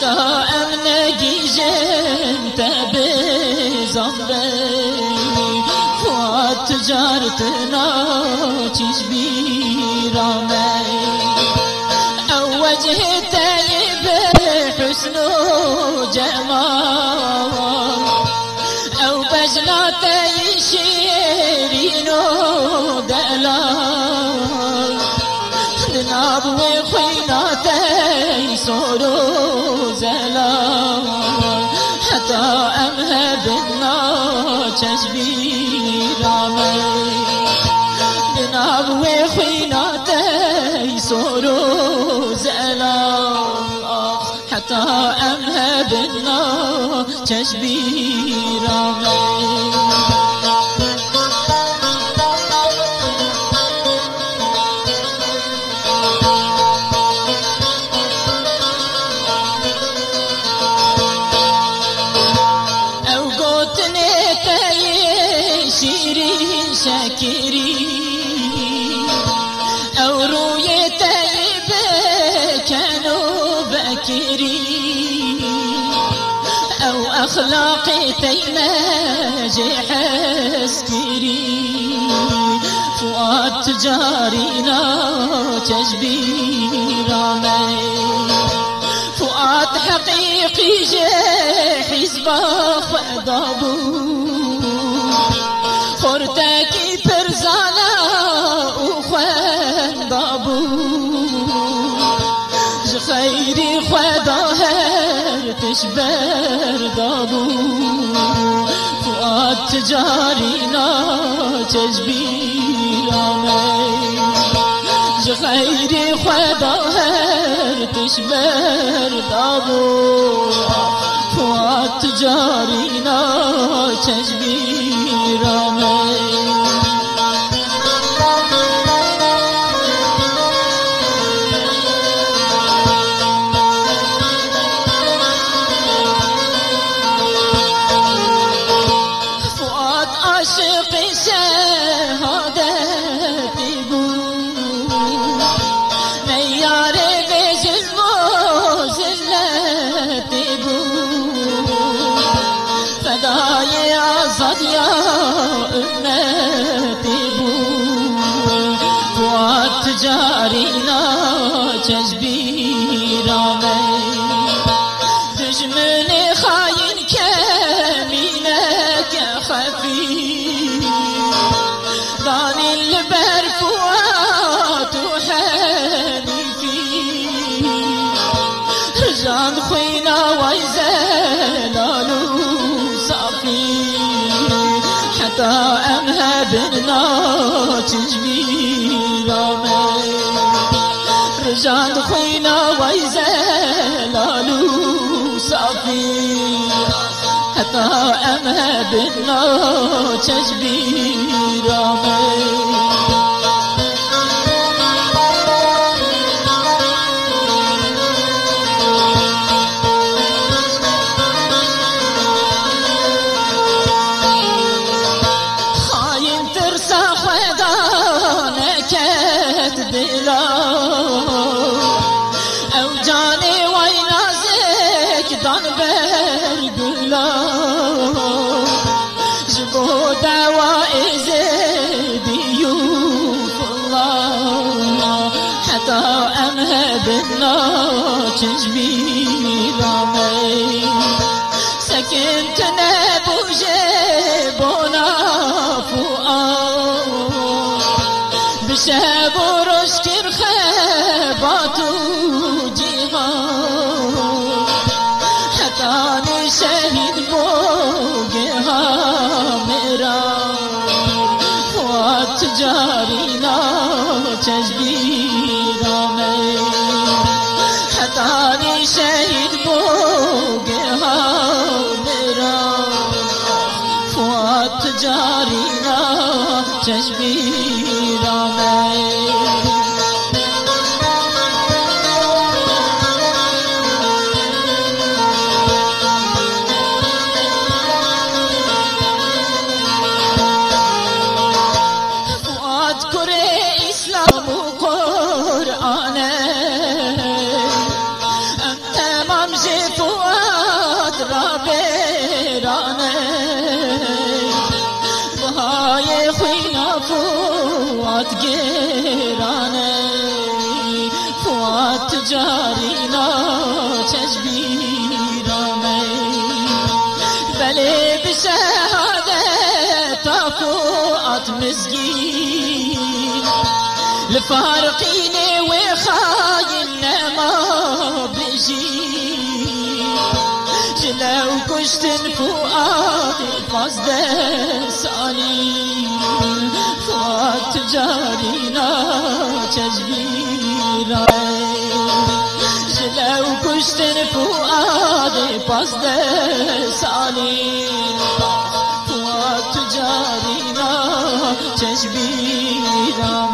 حتى امنگی جنت بزنبی فواد تجارتنا چیز بیرامه او وجه طيب حسن وجمال او بجناتي شيرين ودلال ذناب وخيناتي صور زلال حتى امهبنا تشبير عمي ذناب وخيناتي صور زلال حتى امهبنا تشبير عمي شاكري أو رؤيتي كانوا باكري أو أخلاقي تيماجح اسكري فؤاد تجارينا تجبير عمي فؤاد حقيقي حزب خضابو خورتاكي برزانا وخوان ضابو خيري خداهر تشبر ضابو فؤاد تجارينا تجبير عمي خيري خداهر تشبر ضابو فؤاد تجارينا تجبير عمي عاشق شهادتي بو ميار بجزم وزلتي بو فداي عزد يا أمتي بو فؤاد تجارينا تجبير عمي دشمن خاين كمينك خفي داني البر فؤاد وحنيفي رجال خوينا ويزلال صافي حتى امهبنا تجبير عمي رجال خوينا ويزلال صافي حتى امهبنا تجبير عمي خاين ترسى خدانك تدلا او جاني وينازك دان برقلا جبو دوائز ضيوف الله حتى امهبنا تجبير عمي سكنتنا بوجبنا فؤاد بشاب ورشكر خبات وجهاد حتاني شهيد بوجها مرار فؤاد تجارينا تجبير عمي حتاني شهيد بوجها مرار فؤاد تجارينا تجبير عمي تجارینا چشبیرامه بله بشهادت فؤاد مسكين لفارقيني وخاين ما بجي لو كشت فؤادي فازد سالي فؤاد تجارينا تجبيرا لو كشت فؤادي فازد سالي فؤاد تجارينا تجبيرا